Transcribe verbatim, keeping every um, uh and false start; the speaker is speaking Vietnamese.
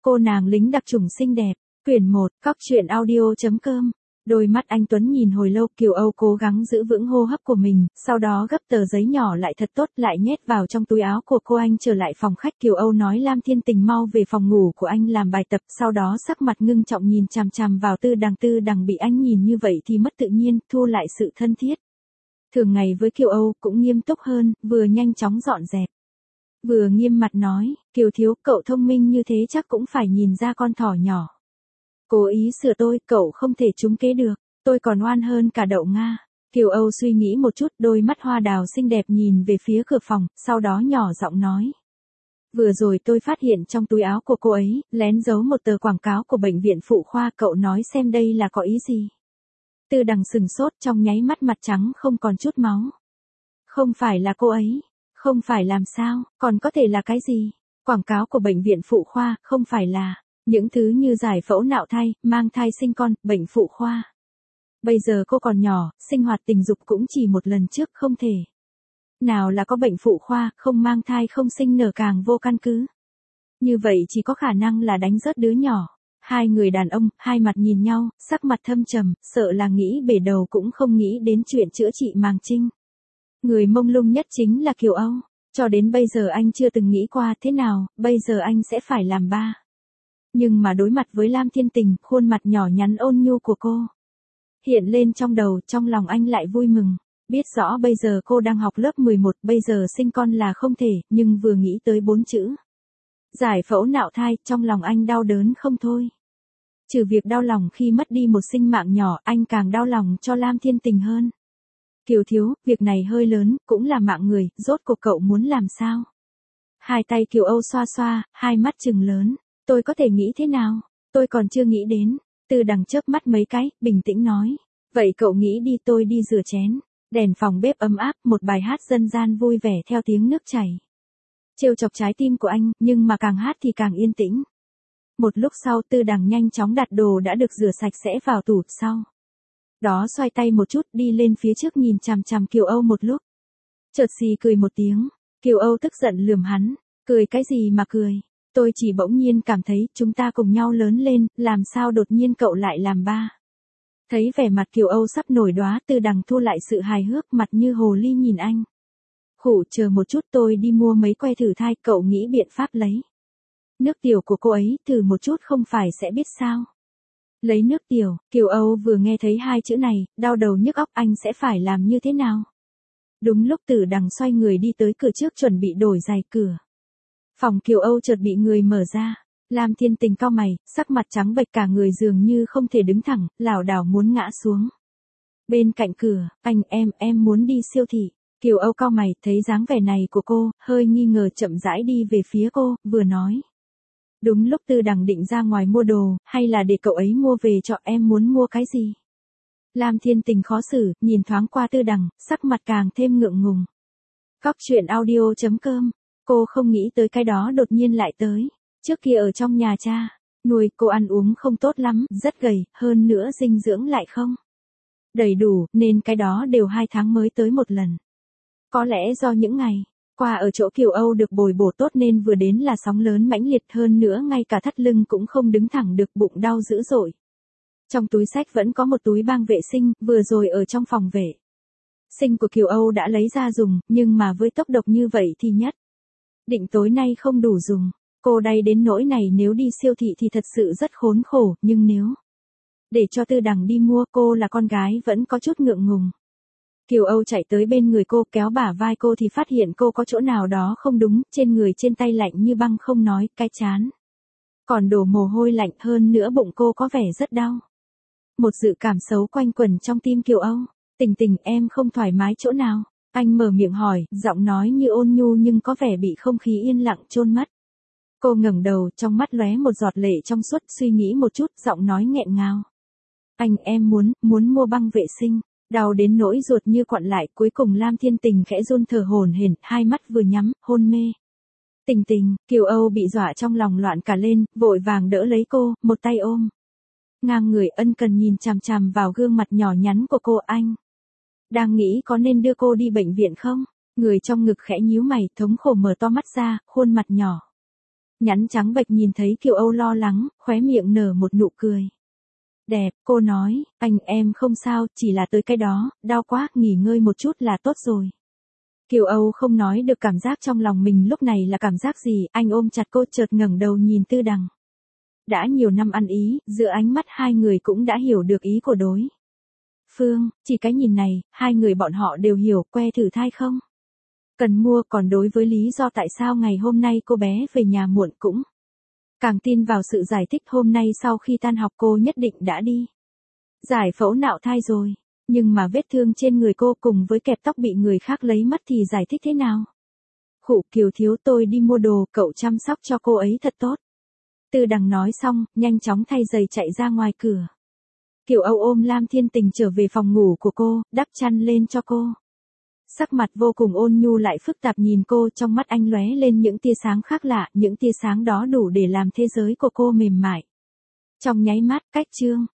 Cô nàng lính đặc chủng xinh đẹp. Quyển một, Cóc truyện audio.com. Đôi mắt anh Tuấn nhìn hồi lâu, Kiều Âu cố gắng giữ vững hô hấp của mình, sau đó gấp tờ giấy nhỏ lại thật tốt, lại nhét vào trong túi áo của cô. Anh trở lại phòng khách, Kiều Âu nói Lam Thiên Tình mau về phòng ngủ của anh làm bài tập, sau đó sắc mặt ngưng trọng nhìn chằm chằm vào Tư Đằng. Tư Đằng bị anh nhìn như vậy thì mất tự nhiên, thu lại sự thân thiết thường ngày với Kiều Âu, cũng nghiêm túc hơn, vừa nhanh chóng dọn dẹp, vừa nghiêm mặt nói, Kiều thiếu, cậu thông minh như thế chắc cũng phải nhìn ra con thỏ nhỏ. Cố ý sửa tôi, cậu không thể trúng kế được, tôi còn oan hơn cả đậu Nga. Kiều Âu suy nghĩ một chút, đôi mắt hoa đào xinh đẹp nhìn về phía cửa phòng, sau đó nhỏ giọng nói. Vừa rồi tôi phát hiện trong túi áo của cô ấy, lén giấu một tờ quảng cáo của bệnh viện phụ khoa, cậu nói xem đây là có ý gì. Tư Đằng sừng sốt, trong nháy mắt mặt trắng không còn chút máu. Không phải là cô ấy, không phải làm sao, còn có thể là cái gì? Quảng cáo của bệnh viện phụ khoa, không phải là những thứ như giải phẫu nạo thai, mang thai sinh con, bệnh phụ khoa. Bây giờ cô còn nhỏ, sinh hoạt tình dục cũng chỉ một lần trước, không thể. Nào là có bệnh phụ khoa, không mang thai không sinh nở càng vô căn cứ. Như vậy chỉ có khả năng là đánh rớt đứa nhỏ. Hai người đàn ông, hai mặt nhìn nhau, sắc mặt thâm trầm, sợ là nghĩ bể đầu cũng không nghĩ đến chuyện chữa trị màng trinh. Người mông lung nhất chính là Kiều Âu. Cho đến bây giờ anh chưa từng nghĩ qua thế nào, bây giờ anh sẽ phải làm ba. Nhưng mà đối mặt với Lam Thiên Tình, khuôn mặt nhỏ nhắn ôn nhu của cô hiện lên trong đầu, trong lòng anh lại vui mừng. Biết rõ bây giờ cô đang học lớp mười một, bây giờ sinh con là không thể, nhưng vừa nghĩ tới bốn chữ giải phẫu nạo thai, trong lòng anh đau đớn không thôi. Trừ việc đau lòng khi mất đi một sinh mạng nhỏ, anh càng đau lòng cho Lam Thiên Tình hơn. Kiều thiếu, việc này hơi lớn, cũng là mạng người, rốt cuộc cậu muốn làm sao? Hai tay Kiều Âu xoa xoa, hai mắt trừng lớn. Tôi có thể nghĩ thế nào? Tôi còn chưa nghĩ đến. Tư Đằng chớp mắt mấy cái, bình tĩnh nói. Vậy cậu nghĩ đi, tôi đi rửa chén. Đèn phòng bếp ấm áp, một bài hát dân gian vui vẻ theo tiếng nước chảy trêu chọc trái tim của anh, nhưng mà càng hát thì càng yên tĩnh. Một lúc sau, Tư Đằng nhanh chóng đặt đồ đã được rửa sạch sẽ vào tủ, sau đó xoay tay một chút, đi lên phía trước nhìn chằm chằm Kiều Âu một lúc. Chợt xì cười một tiếng, Kiều Âu tức giận lườm hắn, cười cái gì mà cười, tôi chỉ bỗng nhiên cảm thấy chúng ta cùng nhau lớn lên, làm sao đột nhiên cậu lại làm ba. Thấy vẻ mặt Kiều Âu sắp nổi đóa, Tư Đằng thu lại sự hài hước, mặt như hồ ly nhìn anh. Khủ, chờ một chút, tôi đi mua mấy que thử thai, cậu nghĩ biện pháp lấy nước tiểu của cô ấy, thử một chút không phải sẽ biết sao. Lấy nước tiểu, Kiều Âu vừa nghe thấy hai chữ này, đau đầu nhức óc, anh sẽ phải làm như thế nào? Đúng lúc Tử Đằng xoay người đi tới cửa trước chuẩn bị đổi giày, cửa phòng Kiều Âu chợt bị người mở ra. Lam Thiên Tình cau mày, sắc mặt trắng bệch, cả người dường như không thể đứng thẳng, lảo đảo muốn ngã xuống. Bên cạnh cửa, anh em, em muốn đi siêu thị. Kiều Âu cau mày, thấy dáng vẻ này của cô, hơi nghi ngờ chậm rãi đi về phía cô, vừa nói. Đúng lúc Tư Đằng định ra ngoài mua đồ, hay là để cậu ấy mua về cho, em muốn mua cái gì? Lam Thiên Tình khó xử, nhìn thoáng qua Tư Đằng, sắc mặt càng thêm ngượng ngùng. Cóc truyện audio.com, cô không nghĩ tới cái đó đột nhiên lại tới. Trước kia ở trong nhà cha nuôi, cô ăn uống không tốt lắm, rất gầy, hơn nữa dinh dưỡng lại không đầy đủ, nên cái đó đều hai tháng mới tới một lần. Có lẽ do những ngày qua ở chỗ Kiều Âu được bồi bổ tốt nên vừa đến là sóng lớn mãnh liệt, hơn nữa ngay cả thắt lưng cũng không đứng thẳng được, bụng đau dữ dội. Trong túi xách vẫn có một túi băng vệ sinh, vừa rồi ở trong phòng vệ sinh của Kiều Âu đã lấy ra dùng, nhưng mà với tốc độc như vậy thì nhất định tối nay không đủ dùng. Cô đay đến nỗi này, nếu đi siêu thị thì thật sự rất khốn khổ, nhưng nếu để cho Tư Đằng đi mua, cô là con gái vẫn có chút ngượng ngùng. Kiều Âu chạy tới bên người cô, kéo bả vai cô thì phát hiện cô có chỗ nào đó không đúng, trên người trên tay lạnh như băng, không nói, cái chán còn đổ mồ hôi lạnh, hơn nữa bụng cô có vẻ rất đau. Một dự cảm xấu quanh quẩn trong tim Kiều Âu. Tình Tình, em không thoải mái chỗ nào? Anh mở miệng hỏi, giọng nói như ôn nhu nhưng có vẻ bị không khí yên lặng chôn mất. Cô ngẩng đầu, trong mắt lóe một giọt lệ trong suốt, suy nghĩ một chút, giọng nói nghẹn ngào. Anh, em muốn, muốn mua băng vệ sinh. Đau đến nỗi ruột như quặn lại, cuối cùng Lam Thiên Tình khẽ run thở hổn hển, hai mắt vừa nhắm, hôn mê. Tình Tình, Kiều Âu bị dọa trong lòng loạn cả lên, vội vàng đỡ lấy cô, một tay ôm ngang người, ân cần nhìn chằm chằm vào gương mặt nhỏ nhắn của cô. Anh đang nghĩ có nên đưa cô đi bệnh viện không? Người trong ngực khẽ nhíu mày, thống khổ mở to mắt ra, khuôn mặt nhỏ Nhắn trắng bệch nhìn thấy Kiều Âu lo lắng, khóe miệng nở một nụ cười. Đẹp, cô nói, anh em không sao, chỉ là tới cái đó, đau quá, nghỉ ngơi một chút là tốt rồi. Kiều Âu không nói được cảm giác trong lòng mình lúc này là cảm giác gì, anh ôm chặt cô chợt ngẩng đầu nhìn Tư Đằng. Đã nhiều năm ăn ý, giữa ánh mắt hai người cũng đã hiểu được ý của đối phương, chỉ cái nhìn này, hai người bọn họ đều hiểu, que thử thai không? Cần mua, còn đối với lý do tại sao ngày hôm nay cô bé về nhà muộn cũng càng tin vào sự giải thích hôm nay sau khi tan học cô nhất định đã đi giải phẫu nạo thai rồi. Nhưng mà vết thương trên người cô cùng với kẹp tóc bị người khác lấy mất thì giải thích thế nào? Khụ Kiều thiếu tôi đi mua đồ, cậu chăm sóc cho cô ấy thật tốt. Tư Đằng nói xong, nhanh chóng thay giày chạy ra ngoài cửa. Kiều Âu ôm Lam Thiên Tình trở về phòng ngủ của cô, đắp chăn lên cho cô. Sắc mặt vô cùng ôn nhu lại phức tạp nhìn cô, trong mắt anh lóe lên những tia sáng khác lạ, những tia sáng đó đủ để làm thế giới của cô mềm mại. Trong nháy mắt, cách chương.